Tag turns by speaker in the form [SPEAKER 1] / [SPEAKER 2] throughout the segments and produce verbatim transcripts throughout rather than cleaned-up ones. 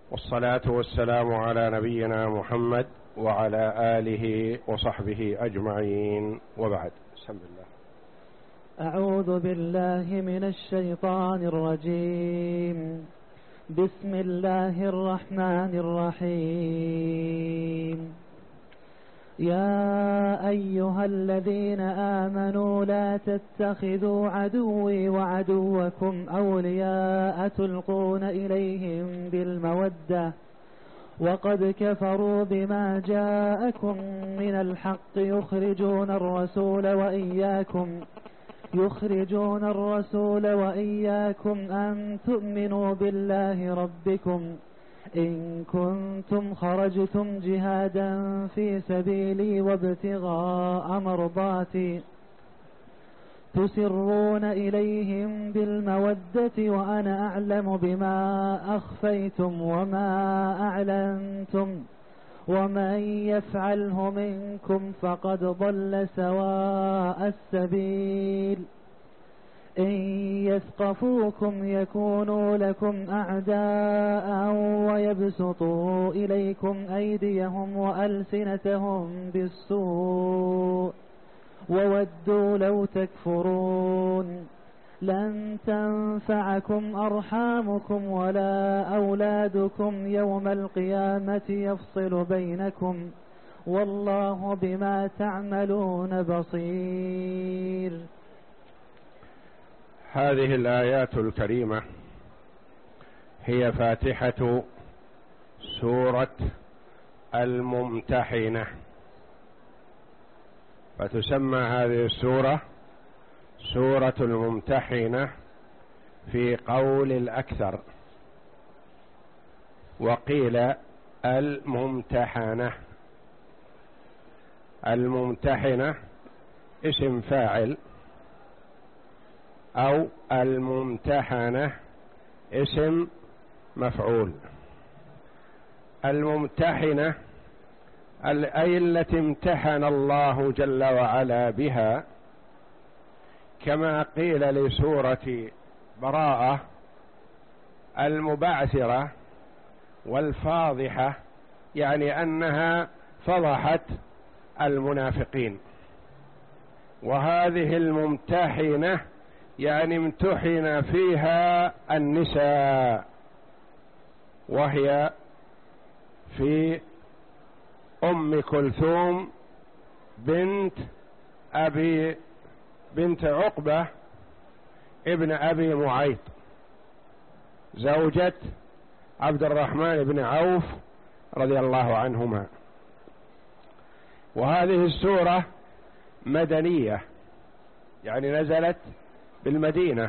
[SPEAKER 1] والصلاة والسلام على نبينا محمد وعلى آله وصحبه أجمعين، وبعد. بسم الله.
[SPEAKER 2] أعوذ بالله من الشيطان الرجيم. بسم الله الرحمن الرحيم. يا أيها الذين آمنوا لا تتخذوا عدوي وعدوكم أولياء تلقون إليهم بالمودة وقد كفروا بما جاءكم من الحق يخرجون الرسول وإياكم يخرجون الرسول وإياكم أن تؤمنوا بالله ربكم إن كنتم خرجتم جهادا في سبيلي وابتغاء مرضاتي تسرون إليهم بالمودة وأنا أعلم بما أخفيتم وما أعلنتم ومن يفعله منكم فقد ضل سواء السبيل إن يثقفوكم يكونوا لكم أعداء ويبسطوا إليكم أيديهم وألسنتهم بالسوء وودوا لو تكفرون لن تنفعكم أرحامكم ولا أولادكم يوم القيامة يفصل بينكم والله بما تعملون بصير.
[SPEAKER 1] هذه الآيات الكريمة هي فاتحة سورة الممتحنة، فتسمى هذه السورة سورة الممتحنة في قول الأكثر، وقيل الممتحنة. الممتحنة اسم فاعل، أو الممتحنة اسم مفعول. الممتحنة أي التي امتحن الله جل وعلا بها، كما قيل لسورة براءة المبعثرة والفاضحة، يعني أنها فضحت المنافقين. وهذه الممتحنة يعني امتحن فيها النساء، وهي في أم كلثوم بنت أبي بنت عقبة ابن أبي معيط زوجة عبد الرحمن بن عوف رضي الله عنهما. وهذه السورة مدنية، يعني نزلت بالمدينة.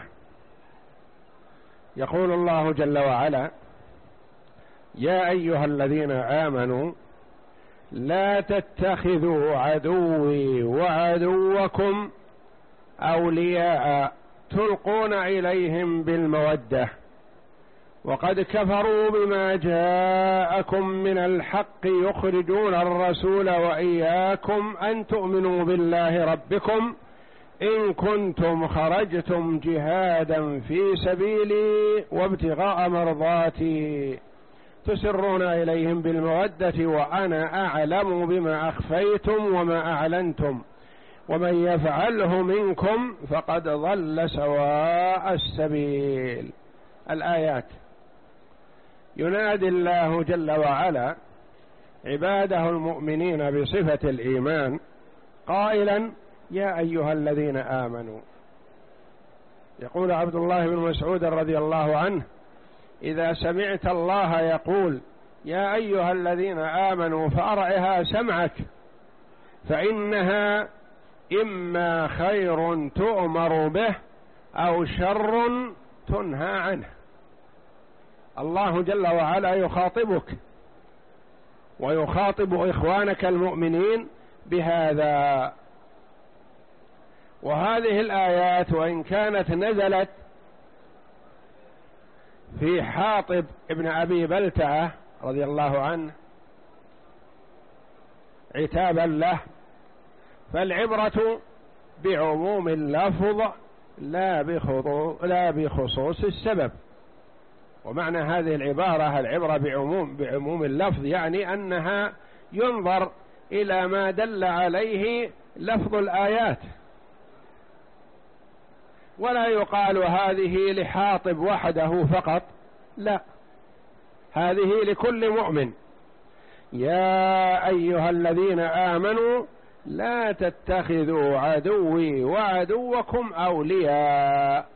[SPEAKER 1] يقول الله جل وعلا: يا أيها الذين آمنوا لا تتخذوا عدوي وعدوكم أولياء تلقون إليهم بالمودة وقد كفروا بما جاءكم من الحق يخرجون الرسول وإياكم أن تؤمنوا بالله ربكم إن كنتم خرجتم جهادا في سبيلي وابتغاء مرضاتي تسرون إليهم بالمودة وأنا أعلم بما أخفيتم وما أعلنتم ومن يفعله منكم فقد ضل سواء السبيل. الآيات. ينادي الله جل وعلا عباده المؤمنين بصفة الإيمان قائلا: يا أيها الذين آمنوا. يقول عبد الله بن مسعود رضي الله عنه: إذا سمعت الله يقول يا أيها الذين آمنوا فأرعها سمعك، فإنها إما خير تؤمر به أو شر تنهى عنه. الله جل وعلا يخاطبك ويخاطب إخوانك المؤمنين بهذا. وهذه الآيات وإن كانت نزلت في حاطب ابن أبي بلتعة رضي الله عنه عتابا له، فالعبرة بعموم اللفظ لا بخصوص السبب. ومعنى هذه العبارة العبرة بعموم, بعموم اللفظ، يعني أنها ينظر إلى ما دل عليه لفظ الآيات، ولا يقال هذه لحاطب وحده فقط، لا، هذه لكل مؤمن. يا أيها الذين آمنوا لا تتخذوا عدوي وعدوكم أولياء.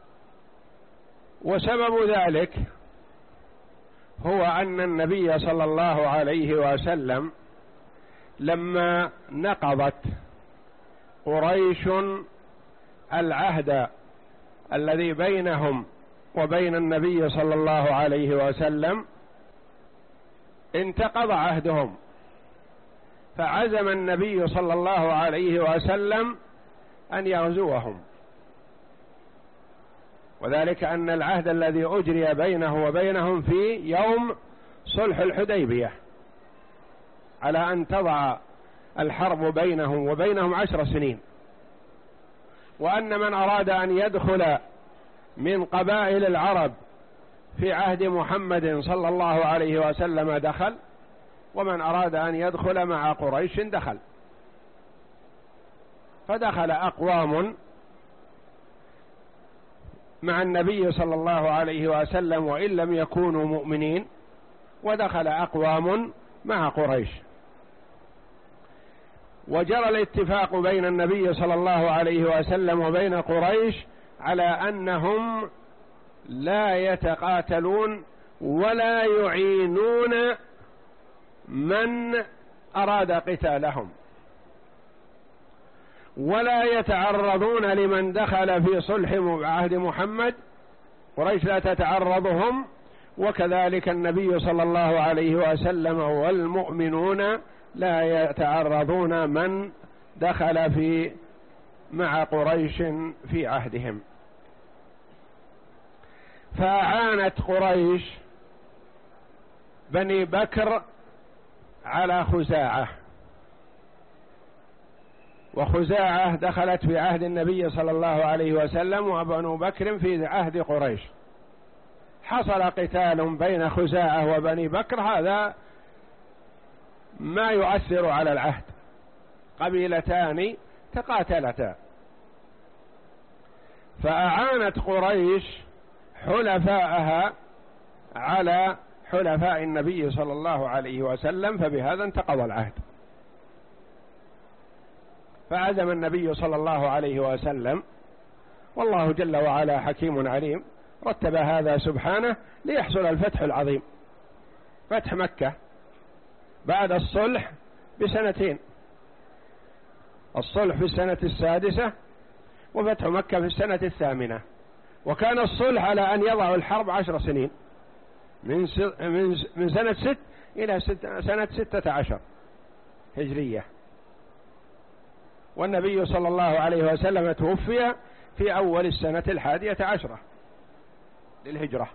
[SPEAKER 1] وسبب ذلك هو أن النبي صلى الله عليه وسلم لما نقضت قريش العهد الذي بينهم وبين النبي صلى الله عليه وسلم انتقض عهدهم، فعزم النبي صلى الله عليه وسلم أن يغزوهم، وذلك أن العهد الذي أجري بينه وبينهم في يوم صلح الحديبية على أن تضع الحرب بينهم وبينهم عشر سنين، وأن من أراد أن يدخل من قبائل العرب في عهد محمد صلى الله عليه وسلم دخل، ومن أراد أن يدخل مع قريش دخل. فدخل أقوام مع النبي صلى الله عليه وسلم وإن لم يكونوا مؤمنين، ودخل أقوام مع قريش، وجرى الاتفاق بين النبي صلى الله عليه وسلم وبين قريش على أنهم لا يتقاتلون ولا يعينون من أراد قتالهم، ولا يتعرضون لمن دخل في صلح عهد محمد، قريش لا تتعرضهم، وكذلك النبي صلى الله عليه وسلم والمؤمنون لا يتعرضون من دخل في مع قريش في عهدهم. فأعانت قريش بني بكر على خزاعة، وخزاعة دخلت في عهد النبي صلى الله عليه وسلم وبنو بكر في عهد قريش، حصل قتال بين خزاعة وبني بكر، هذا ما يؤثر على العهد، قبيلتان تقاتلتا. فأعانت قريش حلفاءها على حلفاء النبي صلى الله عليه وسلم، فبهذا انتقض العهد. فعزم النبي صلى الله عليه وسلم، والله جل وعلا حكيم عليم، رتب هذا سبحانه ليحصل الفتح العظيم، فتح مكة بعد الصلح بسنتين، الصلح في السنة السادسة وفتح مكة في السنة الثامنة، وكان الصلح على أن يضع الحرب عشر سنين من من سنة ست إلى سنة ستة عشر هجرية، والنبي صلى الله عليه وسلم توفي في أول السنة الحادية عشرة للهجرة،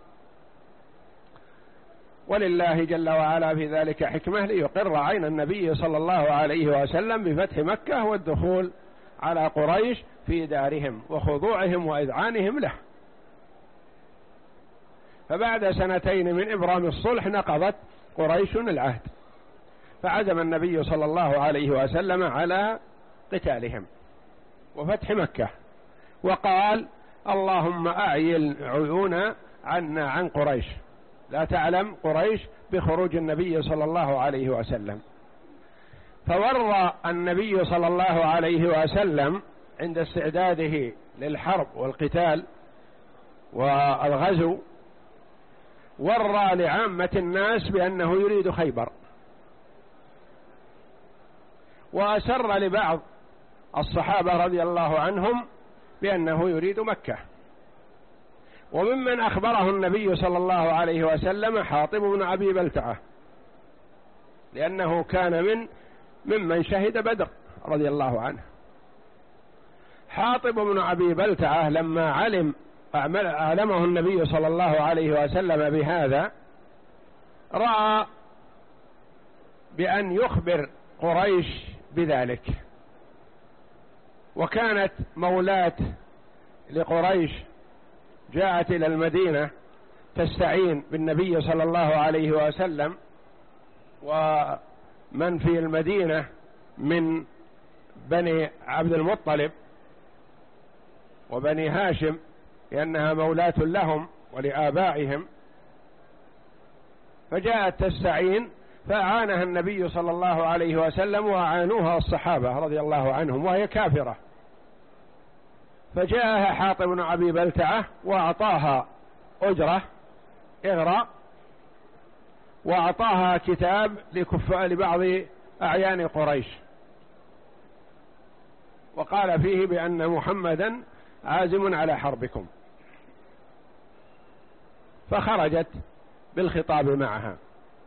[SPEAKER 1] ولله جل وعلا في ذلك حكمة ليقر عين النبي صلى الله عليه وسلم بفتح مكة والدخول على قريش في دارهم وخضوعهم وإذعانهم له. فبعد سنتين من إبرام الصلح نقضت قريش العهد، فعزم النبي صلى الله عليه وسلم على قتالهم وفتح مكة، وقال اللهم أعيل عيون عنا عن قريش، لا تعلم قريش بخروج النبي صلى الله عليه وسلم. فورى النبي صلى الله عليه وسلم عند استعداده للحرب والقتال والغزو، ورى لعامة الناس بأنه يريد خيبر، وأسر لبعض الصحابة رضي الله عنهم بأنه يريد مكة. وممن أخبره النبي صلى الله عليه وسلم حاطب بن أبي بلتعة، لأنه كان من ممن شهد بدر رضي الله عنه. حاطب بن أبي بلتعة لما علم علمه النبي صلى الله عليه وسلم بهذا، رأى بأن يخبر قريش بذلك، وكانت مولاة لقريش جاءت إلى المدينة تستعين بالنبي صلى الله عليه وسلم ومن في المدينة من بني عبد المطلب وبني هاشم لأنها مولاة لهم ولآبائهم، فجاءت تستعين فأعانها النبي صلى الله عليه وسلم وأعانوها الصحابة رضي الله عنهم وهي كافرة، فجاءها حاطب بن أبي بلتعة وأعطاها أجرة إغراء، وأعطاها كتاب لبعض أعيان قريش، وقال فيه بأن محمدا عازم على حربكم، فخرجت بالخطاب معها،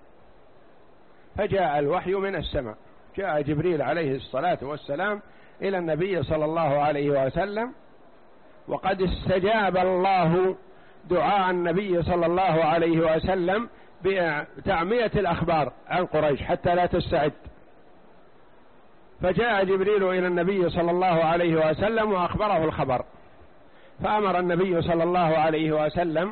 [SPEAKER 1] فجاء الوحي من السماء، جاء جبريل عليه الصلاة والسلام إلى النبي صلى الله عليه وسلم، وقد استجاب الله دعاء النبي صلى الله عليه وسلم بتعمية الأخبار عن قريش حتى لا تستعد، فجاء جبريل إلى النبي صلى الله عليه وسلم وأخبره الخبر، فأمر النبي صلى الله عليه وسلم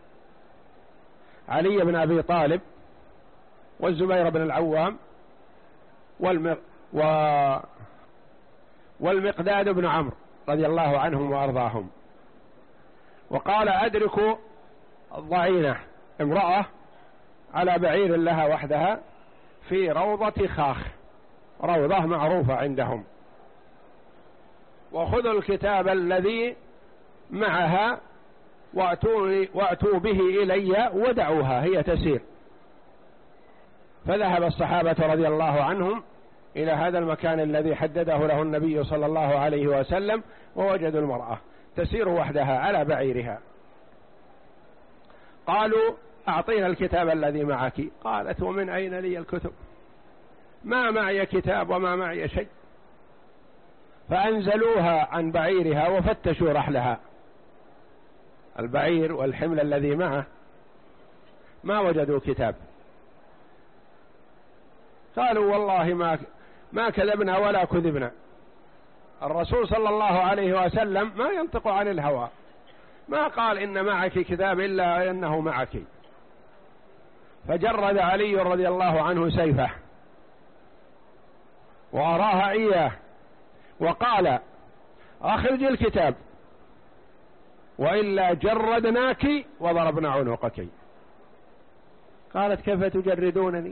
[SPEAKER 1] علي بن أبي طالب والزبير بن العوام والمق... و... والمقداد بن عمرو رضي الله عنهم وأرضاهم، وقال أدركوا الضعينة امرأة على بعير لها وحدها في روضة خاخ، روضة معروفة عندهم، وخذوا الكتاب الذي معها وأتوا, وأتوا به إلي ودعوها هي تسير. فذهب الصحابة رضي الله عنهم إلى هذا المكان الذي حدده له النبي صلى الله عليه وسلم، ووجدوا المرأة تسير وحدها على بعيرها. قالوا أعطينا الكتاب الذي معك. قالت ومن أين لي الكتب؟ ما معي كتاب وما معي شيء. فأنزلوها عن بعيرها وفتشوا رحلها، البعير والحمل الذي معه، ما وجدوا كتاب. قالوا والله ما ما كذبنا ولا كذبنا، الرسول صلى الله عليه وسلم ما ينطق عن الهوى، ما قال إن معك كتاب إلا أنه معك. فجرد علي رضي الله عنه سيفه وأراها إياه وقال أخرج الكتاب وإلا جردناك وضربنا عنقك. قالت كيف تجردونني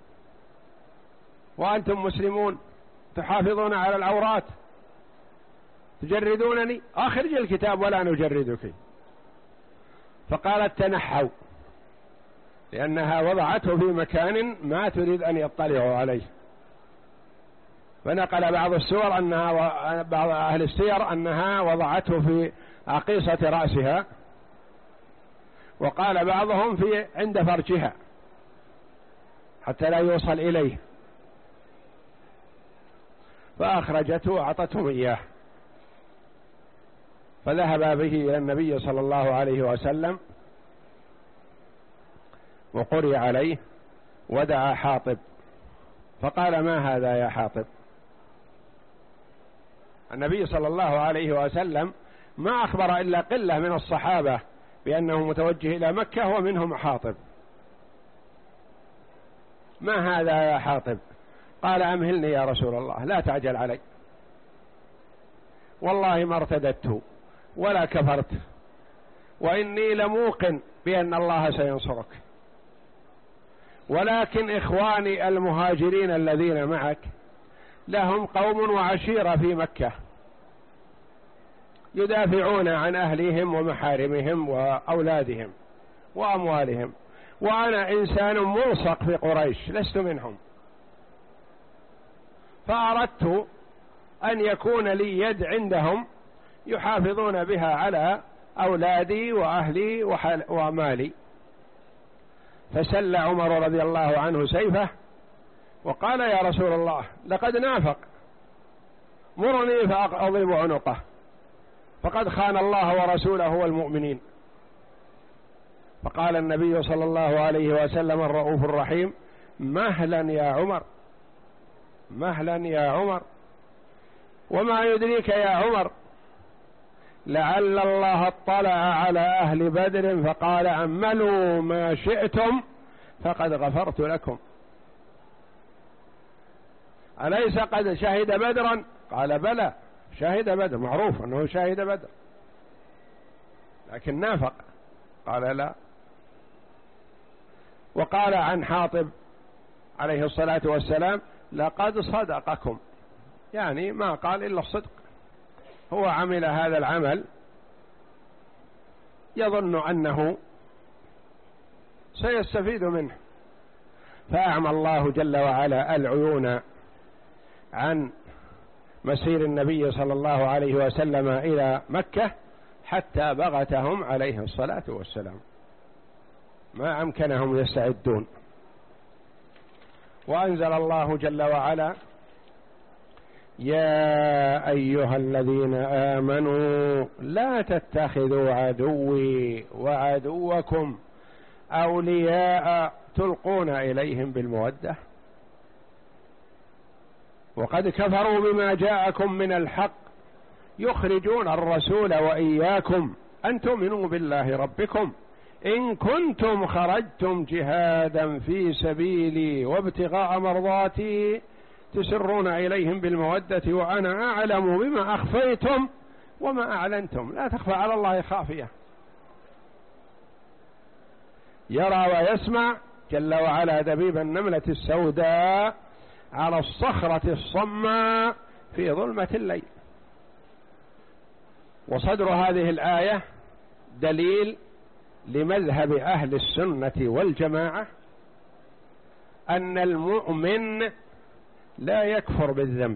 [SPEAKER 1] وأنتم مسلمون تحافظون على العورات، تجردونني؟ أخرج الكتاب ولا نجردك. فقالت تنحوا، لأنها وضعته في مكان ما تريد أن يطلعوا عليه. فنقل بعض السور أنها بعض أهل السير أنها وضعته في عقيصة رأسها، وقال بعضهم في عند فرجها حتى لا يوصل إليه. فأخرجته وأعطتهم إياه، فذهب به إلى النبي صلى الله عليه وسلم وقرئ عليه ودعا حاطب، فقال ما هذا يا حاطب؟ النبي صلى الله عليه وسلم ما أخبر إلا قلة من الصحابة بأنه متوجه إلى مكة ومنهم حاطب. ما هذا يا حاطب؟ قال أمهلني يا رسول الله، لا تعجل علي، والله ما ارتدته ولا كفرت، وإني لموقن بأن الله سينصرك، ولكن إخواني المهاجرين الذين معك لهم قوم وعشيرة في مكة يدافعون عن أهلهم ومحارمهم وأولادهم وأموالهم، وأنا إنسان ملصق في قريش لست منهم، فأردت أن يكون لي يد عندهم يحافظون بها على أولادي وأهلي ومالي. فسل عمر رضي الله عنه سيفه وقال يا رسول الله لقد نافق، مرني فأضرب عنقه، فقد خان الله ورسوله والمؤمنين. فقال النبي صلى الله عليه وسلم الرؤوف الرحيم مهلا يا عمر، مهلا يا عمر، وما يدريك يا عمر لعل الله اطلع على أهل بدر فقال اعملوا ما شئتم فقد غفرت لكم. أليس قد شهد بدرا؟ قال بلى شهد بدر، معروف أنه شهد بدر، لكن نافق قال لا. وقال عن حاطب عليه الصلاة والسلام لقد صدقكم، يعني ما قال إلا الصدق، هو عمل هذا العمل يظن أنه سيستفيد منه، فأعمى الله جل وعلا العيون عن مسير النبي صلى الله عليه وسلم إلى مكة حتى بغتهم عليه الصلاة والسلام، ما أمكنهم يستعدون. وأنزل الله جل وعلا يا أيها الذين آمنوا لا تتخذوا عدوي وعدوكم أولياء تلقون إليهم بالمودة وقد كفروا بما جاءكم من الحق يخرجون الرسول وإياكم أن تؤمنوا بالله ربكم إن كنتم خرجتم جهادا في سبيلي وابتغاء مرضاتي تسرون إليهم بالمودة وأنا أعلم بما أخفيتم وما أعلنتم، لا تخفى على الله خافية، يرى ويسمع جل وعلا دبيب النملة السوداء على الصخرة الصماء في ظلمة الليل. وصدر هذه الآية دليل لمذهب أهل السنة والجماعة أن المؤمن لا يكفر بالذنب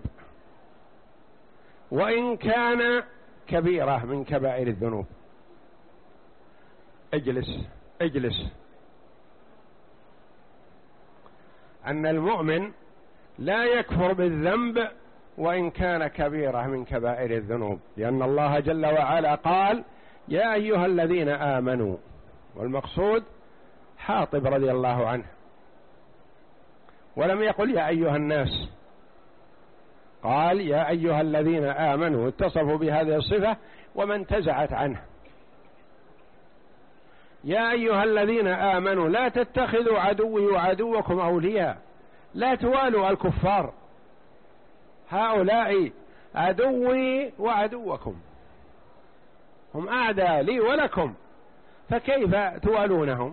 [SPEAKER 1] وإن كان كبيرة من كبائر الذنوب. اجلس اجلس أن المؤمن لا يكفر بالذنب وإن كان كبيرة من كبائر الذنوب، لأن الله جل وعلا قال يا أيها الذين آمنوا، والمقصود حاطب رضي الله عنه، ولم يقل يا أيها الناس، قال يا أيها الذين آمنوا، اتصفوا بهذه الصفة وما انتزعت عنه. يا أيها الذين آمنوا لا تتخذوا عدوي وعدوكم أولياء، لا توالوا الكفار، هؤلاء عدوي وعدوكم، هم أعداء لي ولكم، فكيف توالونهم؟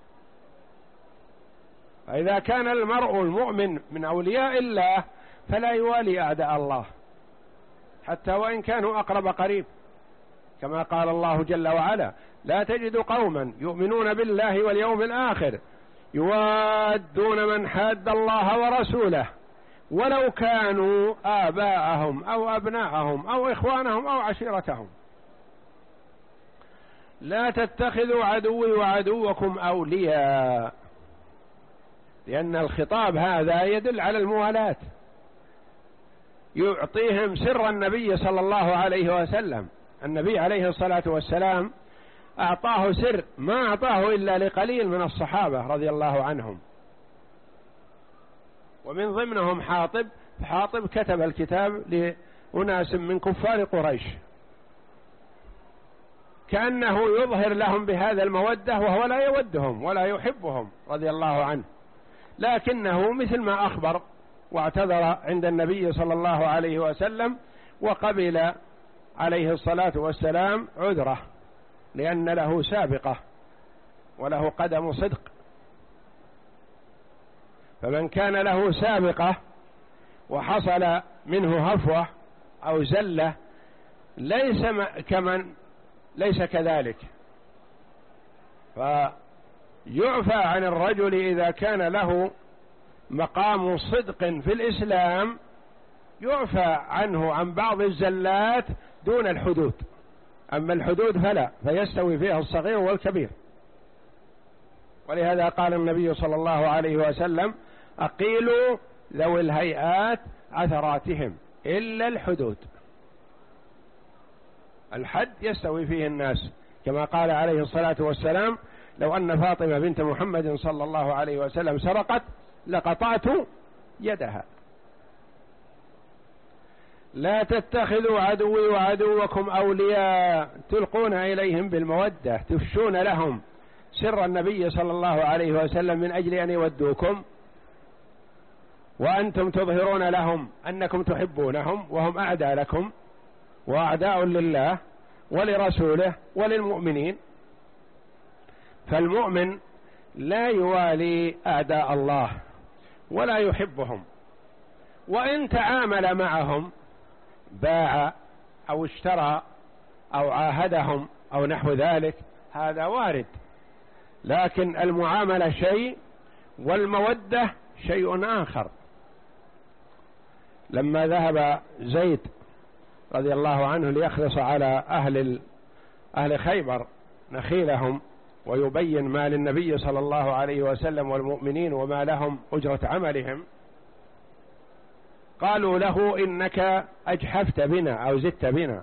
[SPEAKER 1] فإذا كان المرء المؤمن من أولياء الله فلا يوالي أعداء الله حتى وإن كانوا أقرب قريب، كما قال الله جل وعلا لا تجد قوما يؤمنون بالله واليوم الآخر يوادون من حاد الله ورسوله ولو كانوا آباءهم أو أبناءهم أو إخوانهم أو عشيرتهم. لا تتخذوا عدوي وعدوكم أولياء، لأن الخطاب هذا يدل على الموالاة، يعطيهم سر النبي صلى الله عليه وسلم. النبي عليه الصلاة والسلام أعطاه سر ما أعطاه إلا لقليل من الصحابة رضي الله عنهم، ومن ضمنهم حاطب. حاطب كتب الكتاب لأناس من كفار قريش كأنه يظهر لهم بهذا المودة وهو لا يودهم ولا يحبهم رضي الله عنه، لكنه مثل ما أخبر واعتذر عند النبي صلى الله عليه وسلم وقبل عليه الصلاة والسلام عذره، لأن له سابقة وله قدم صدق. فمن كان له سابقة وحصل منه هفوة أو زلة ليس كمن ليس كذلك، فيعفى عن الرجل إذا كان له مقام صدق في الإسلام، يعفى عنه عن بعض الزلات دون الحدود، أما الحدود فلا، فيستوي فيها الصغير والكبير. ولهذا قال النبي صلى الله عليه وسلم أقيلوا ذوي الهيئات عثراتهم إلا الحدود. الحد يستوي فيه الناس، كما قال عليه الصلاة والسلام لو أن فاطمة بنت محمد صلى الله عليه وسلم سرقت لقطعت يدها. لا تتخذوا عدوي وعدوكم أولياء تلقون إليهم بالمودة، تفشون لهم سر النبي صلى الله عليه وسلم من أجل أن يودوكم، وأنتم تظهرون لهم أنكم تحبونهم وهم أعداء لكم وأعداء لله ولرسوله وللمؤمنين. فالمؤمن لا يوالي أعداء الله ولا يحبهم، وإن تعامل معهم باع أو اشترى أو عاهدهم أو نحو ذلك هذا وارد، لكن المعاملة شيء والمودة شيء آخر. لما ذهب زيد رضي الله عنه ليخلص على أهل أهل خيبر نخيلهم ويبين ما للنبي صلى الله عليه وسلم والمؤمنين وما لهم أجرة عملهم، قالوا له إنك أجحفت بنا أو زدت بنا.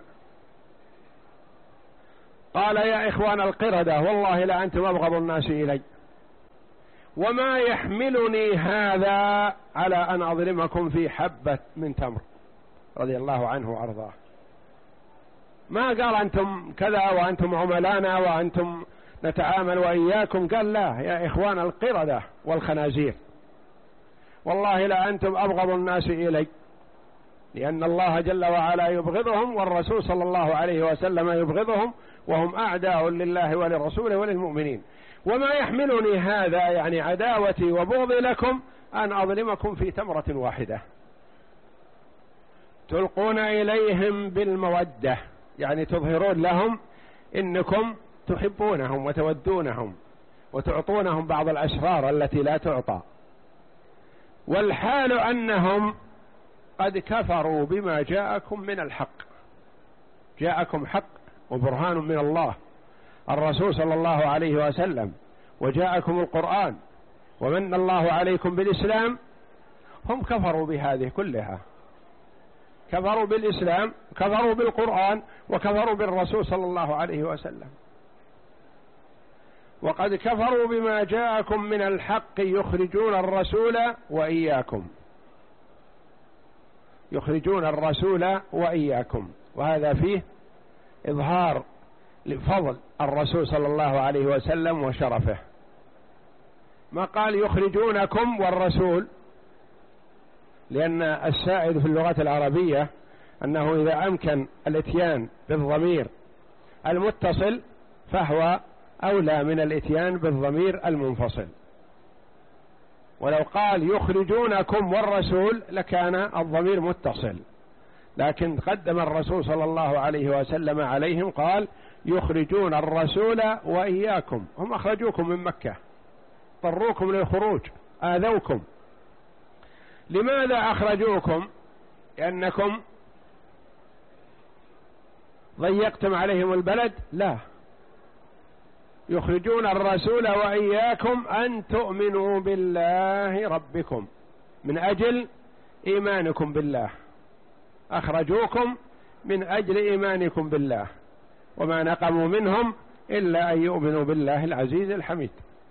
[SPEAKER 1] قال يا إخوان القردة والله لا أنتم أبغض الناس إلي، وما يحملني هذا على أن أظلمكم في حبة من تمر. رضي الله عنه وأرضاه، ما قال أنتم كذا وأنتم عملانا وأنتم نتعامل وإياكم، قال لا يا إخوان القردة والخنازير والله لا أنتم أبغض الناس إلي، لأن الله جل وعلا يبغضهم والرسول صلى الله عليه وسلم يبغضهم وهم أعداء لله ولرسوله وللمؤمنين. وما يحملني هذا يعني عداوتي وبغضي لكم أن أظلمكم في تمرة واحدة. تلقون إليهم بالمودة يعني تظهرون لهم إنكم تحبونهم وتودونهم وتعطونهم بعض الأسرار التي لا تعطى، والحال أنهم قد كفروا بما جاءكم من الحق. جاءكم حق وبرهان من الله الرسول صلى الله عليه وسلم، وجاءكم القرآن ومن الله عليكم بالإسلام. هم كفروا بهذه كلها، كفروا بالإسلام، كفروا بالقرآن، وكفروا بالرسول صلى الله عليه وسلم. وقد كفروا بما جاءكم من الحق يخرجون الرسول وإياكم، يخرجون الرسول وإياكم، وهذا فيه إظهار لفضل الرسول صلى الله عليه وسلم وشرفه. ما قال يخرجونكم والرسول، لأن السائد في اللغة العربية أنه إذا أمكن الاتيان بالضمير المتصل فهو أولى من الاتيان بالضمير المنفصل. ولو قال يخرجونكم والرسول لكان الضمير متصل، لكن قدم الرسول صلى الله عليه وسلم عليهم قال يخرجون الرسول وإياكم. هم أخرجوكم من مكة، اضطروكم للخروج، آذوكم. لماذا أخرجوكم؟ لأنكم ضيقتم عليهم البلد؟ لا، يخرجون الرسول وإياكم أن تؤمنوا بالله ربكم، من أجل إيمانكم بالله. أخرجوكم من أجل إيمانكم بالله، وما نقموا منهم إلا أن يؤمنوا بالله العزيز الحميد.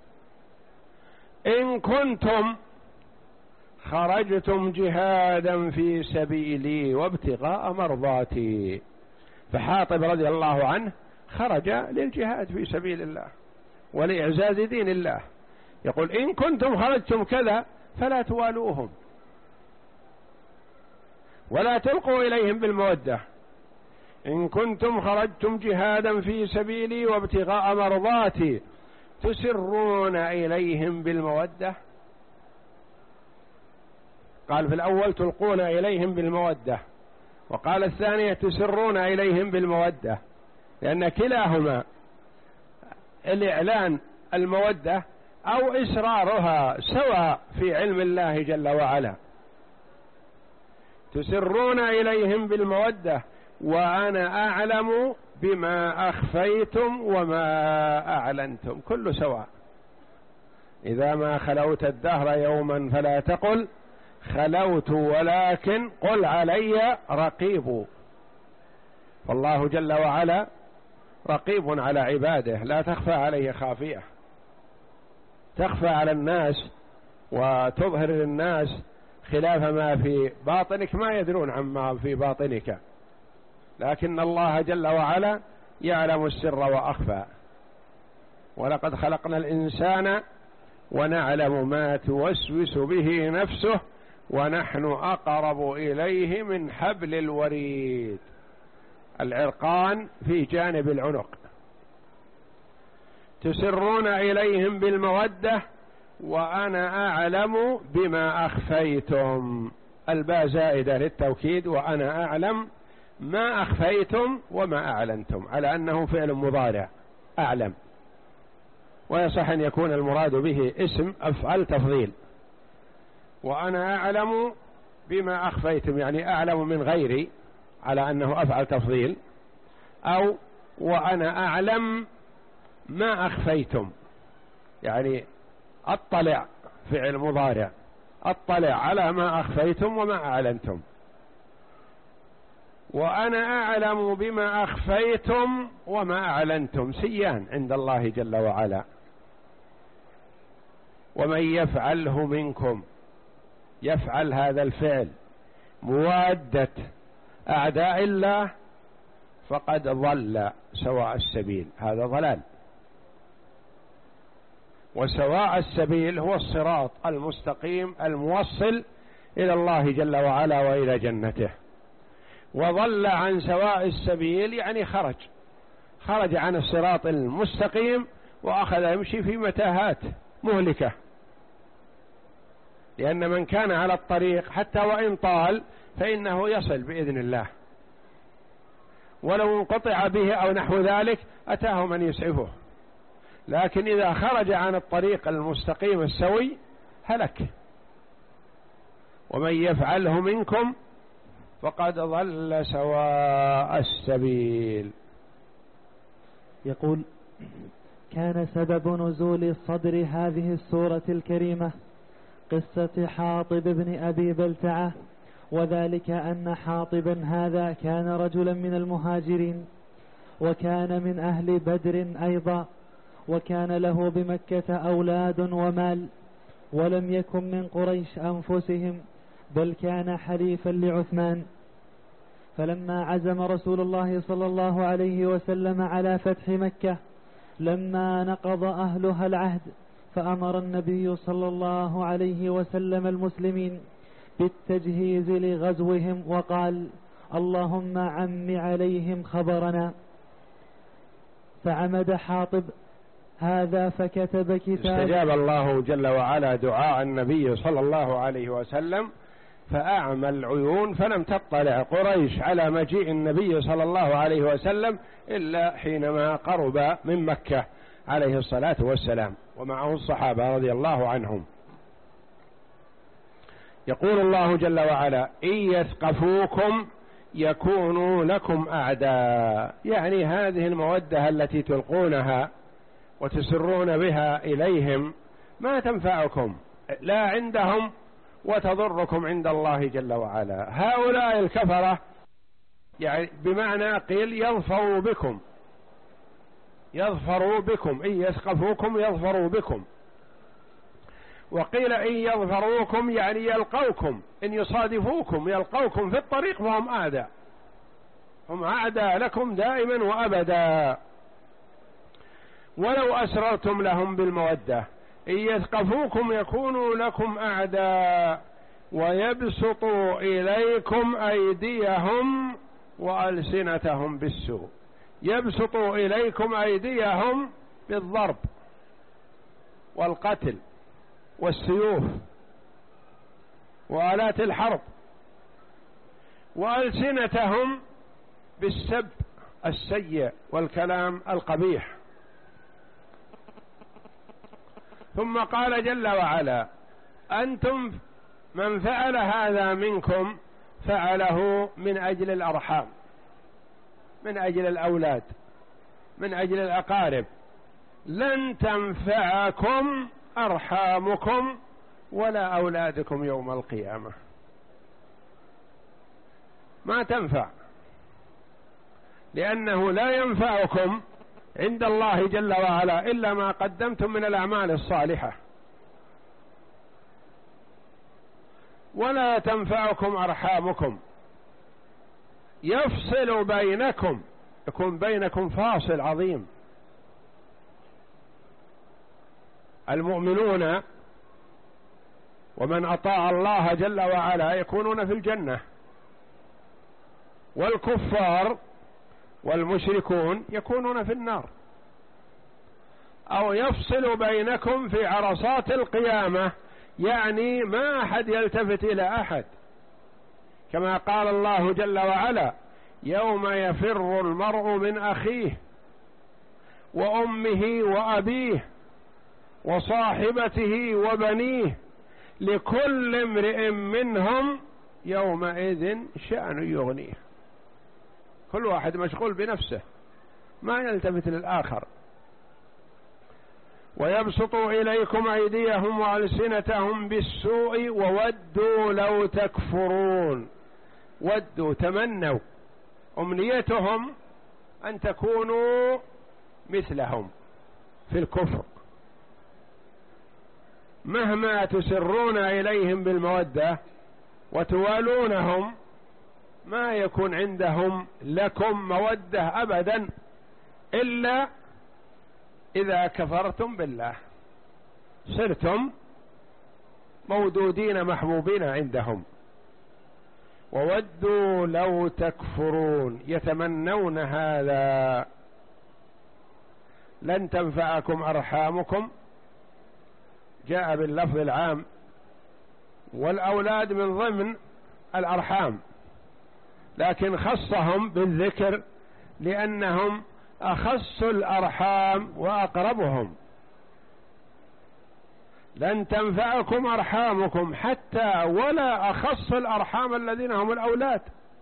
[SPEAKER 1] إن كنتم خرجتم جهادا في سبيلي وابتغاء مرضاتي. فحاطب رضي الله عنه خرج للجهاد في سبيل الله ولإعزاز دين الله، يقول إن كنتم خرجتم كذا فلا توالوهم ولا تلقوا إليهم بالمودة. إن كنتم خرجتم جهادا في سبيلي وابتغاء مرضاتي تسرون إليهم بالمودة. قال في الأول تلقون إليهم بالمودة، وقال الثانية تسرون إليهم بالمودة، لأن كلاهما الإعلان المودة أو إسرارها سواء في علم الله جل وعلا. تسرون إليهم بالمودة وأنا أعلم بما أخفيتم وما أعلنتم، كل سواء. إذا ما خلوت الدهر يوما فلا تقل خلوت ولكن قل علي رقيب. فالله جل وعلا رقيب على عباده، لا تخفى عليه خافية. تخفى على الناس وتظهر للناس خلاف ما في باطنك ما يدرون عما في باطنك، لكن الله جل وعلا يعلم السر وأخفى. ولقد خلقنا الإنسان ونعلم ما توسوس به نفسه ونحن أقرب إليه من حبل الوريد. العرقان في جانب العنق. تسرون إليهم بالمودة وأنا أعلم بما أخفيتم. الباء زائدة للتوكيد، وأنا أعلم ما أخفيتم وما أعلنتم، على أنه فعل مضارع أعلم، ويصح أن يكون المراد به اسم أفعل تفضيل. وأنا أعلم بما أخفيتم يعني أعلم من غيري، على أنه أفعل تفضيل، أو وأنا أعلم ما أخفيتم يعني أطلع فعل مضارع، أطلع على ما أخفيتم وما أعلنتم. وأنا أعلم بما أخفيتم وما أعلنتم سيان عند الله جل وعلا. ومن يفعله منكم، يفعل هذا الفعل موادة أعداء الله فقد ضل سواء السبيل، هذا ضلال. وسواء السبيل هو الصراط المستقيم الموصل إلى الله جل وعلا وإلى جنته. وضل عن سواء السبيل يعني خرج خرج عن الصراط المستقيم وأخذ يمشي في متاهات مهلكة، لأن من كان على الطريق حتى وإن طال فإنه يصل بإذن الله، ولو انقطع به أو نحو ذلك أتاه من يسعفه. لكن إذا خرج عن الطريق المستقيم السوي هلك. ومن يفعله منكم فقد ضل سواء السبيل.
[SPEAKER 2] يقول: كان سبب نزول صدر هذه السورة الكريمة قصة حاطب بن أبي بلتعة، وذلك أن حاطبا هذا كان رجلا من المهاجرين، وكان من أهل بدر أيضا، وكان له بمكة أولاد ومال، ولم يكن من قريش أنفسهم، بل كان حليفا لعثمان. فلما عزم رسول الله صلى الله عليه وسلم على فتح مكة لما نقض أهلها العهد، فأمر النبي صلى الله عليه وسلم المسلمين بالتجهيز لغزوهم، وقال: اللهم عم عليهم خبرنا. فعمد حاطب هذا فكتب كتاب.
[SPEAKER 1] استجاب الله جل وعلا دعاء النبي صلى الله عليه وسلم فأعمى العيون، فلم تطلع قريش على مجيء النبي صلى الله عليه وسلم إلا حينما قرب من مكة عليه الصلاة والسلام، ومعه الصحابة رضي الله عنهم. يقول الله جل وعلا: إن يثقفوكم يكونوا لكم أعداء، يعني هذه المودة التي تلقونها وتسرون بها إليهم ما تنفعكم لا عندهم وتضركم عند الله جل وعلا. هؤلاء الكفرة يعني بمعنى قيل يظفروا بكم، يظفروا بكم إن يثقفوكم يظفروا بكم، وقيل إن يظفروكم يعني يلقوكم، إن يصادفوكم يلقوكم في الطريق وهم أعداء، هم أعداء لكم دائما وأبدا. ولو أسررتم لهم بالمودة إن يثقفوكم يكونوا لكم أعداء ويبسطوا إليكم أيديهم وألسنتهم بالسوء. يبسطوا إليكم أيديهم بالضرب والقتل والسيوف وآلات الحرب، وألسنتهم بالسب السيء والكلام القبيح. ثم قال جل وعلا: أنتم من فعل هذا منكم فعله من أجل الأرحام، من أجل الأولاد، من أجل الأقارب. لن تنفعكم أرحامكم ولا أولادكم يوم القيامة، ما تنفع، لأنه لا ينفعكم عند الله جل وعلا إلا ما قدمتم من الأعمال الصالحة. ولا تنفعكم أرحامكم. يفصل بينكم، يكون بينكم فاصل عظيم. المؤمنون ومن أطاع الله جل وعلا يكونون في الجنة، والكفار والمشركون يكونون في النار. أو يفصل بينكم في عرصات القيامة، يعني ما أحد يلتفت إلى أحد، كما قال الله جل وعلا: يوم يفر المرء من أخيه وأمه وأبيه وصاحبته وبنيه لكل امرئ منهم يومئذ شأن يغنيه. كل واحد مشغول بنفسه، ما يلتفت للآخر. ويبسطوا إليكم أيديهم وألسنتهم بالسوء وودوا لو تكفرون. ودوا، تمنوا، أمنيتهم أن تكونوا مثلهم في الكفر، مهما تسرون إليهم بالمودة وتوالونهم ما يكون عندهم لكم مودة أبدا إلا إذا كفرتم بالله، صرتم مودودين محبوبين عندهم. وودوا لو تكفرون، يتمنون هذا. لن تنفعكم أرحامكم، جاء باللفظ العام، والأولاد من ضمن الأرحام، لكن خصهم بالذكر لأنهم أخص الأرحام وأقربهم. لن تنفعكم أرحامكم، حتى ولا أخص الأرحام الذين هم الأولاد.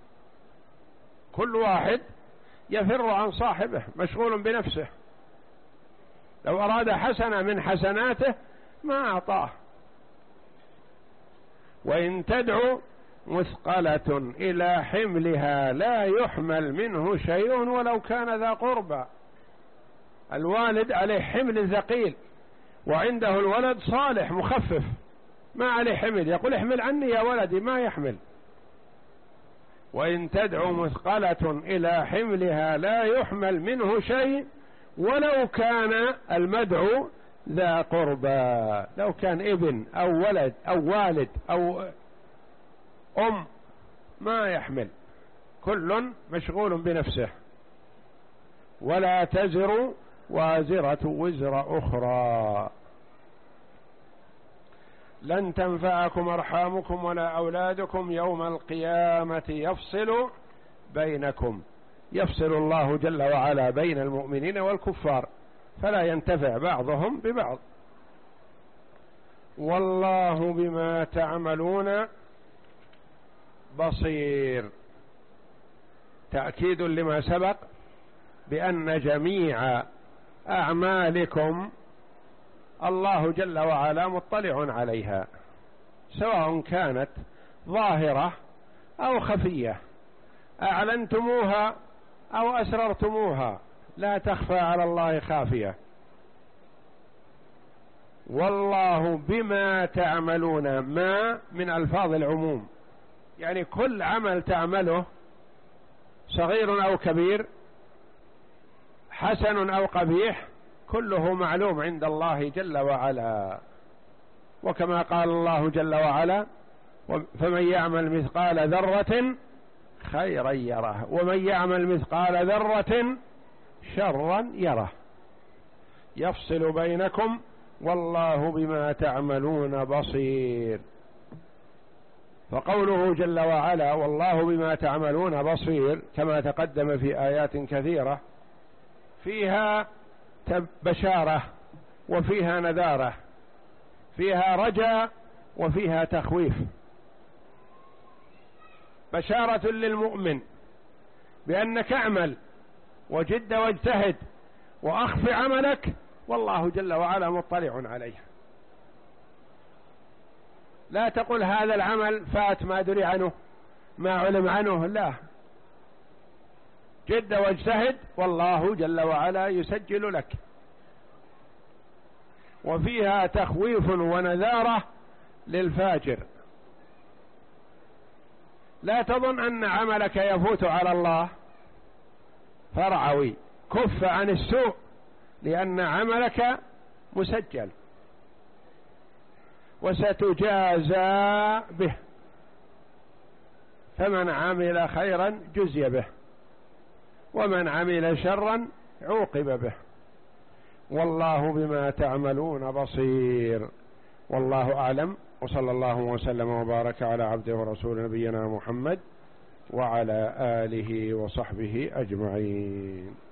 [SPEAKER 1] كل واحد يفر عن صاحبه، مشغول بنفسه. لو أراد حسنة من حسناته ما أعطاه. وإن تدعو مثقلة إلى حملها لا يحمل منه شيء ولو كان ذا قربى. الوالد عليه حمل ثقيل، وعنده الولد صالح مخفف ما عليه حمل، يقول احمل عني يا ولدي، ما يحمل. وإن تدعو مثقلة إلى حملها لا يحمل منه شيء ولو كان المدعو ذا قربى. لو كان ابن أو ولد أو والد أو أم ما يحمل، كل مشغول بنفسه. ولا تزر وازرة وزر أخرى. لن تنفعكم أرحامكم ولا أولادكم يوم القيامة يفصل بينكم. يفصل الله جل وعلا بين المؤمنين والكفار، فلا ينتفع بعضهم ببعض. والله بما تعملون بصير. تأكيد لما سبق بأن جميع أعمالكم الله جل وعلا مطلع عليها، سواء كانت ظاهرة أو خفية، أعلنتموها أو أسررتموها، لا تخفى على الله خافية. والله بما تعملون، ما من ألفاظ العموم، يعني كل عمل تعمله صغير أو كبير، حسن أو قبيح، كله معلوم عند الله جل وعلا. وكما قال الله جل وعلا: فمن يعمل مثقال ذرة خيرا يره ومن يعمل مثقال ذرة شرا يره. يفصل بينكم والله بما تعملون بصير. فقوله جل وعلا والله بما تعملون بصير كما تقدم في آيات كثيرة فيها بشارة وفيها نذارة، فيها رجاء وفيها تخويف. بشارة للمؤمن بأنك اعمل وجد واجتهد وأخف عملك، والله جل وعلا مطلع عليه. لا تقل هذا العمل فات ما دري عنه ما علم عنه، لا، جد واجتهد والله جل وعلا يسجل لك. وفيها تخويف ونذارة للفاجر لا تظن أن عملك يفوت على الله فرعوي، كف عن السوء لأن عملك مسجل وستجازى به، فمن عمل خيرا جزي به ومن عمل شرا عوقب به، والله بما تعملون بصير. والله أعلم، وصلى الله وسلم وبارك على عبده ورسول نبينا محمد وعلى آله وصحبه أجمعين.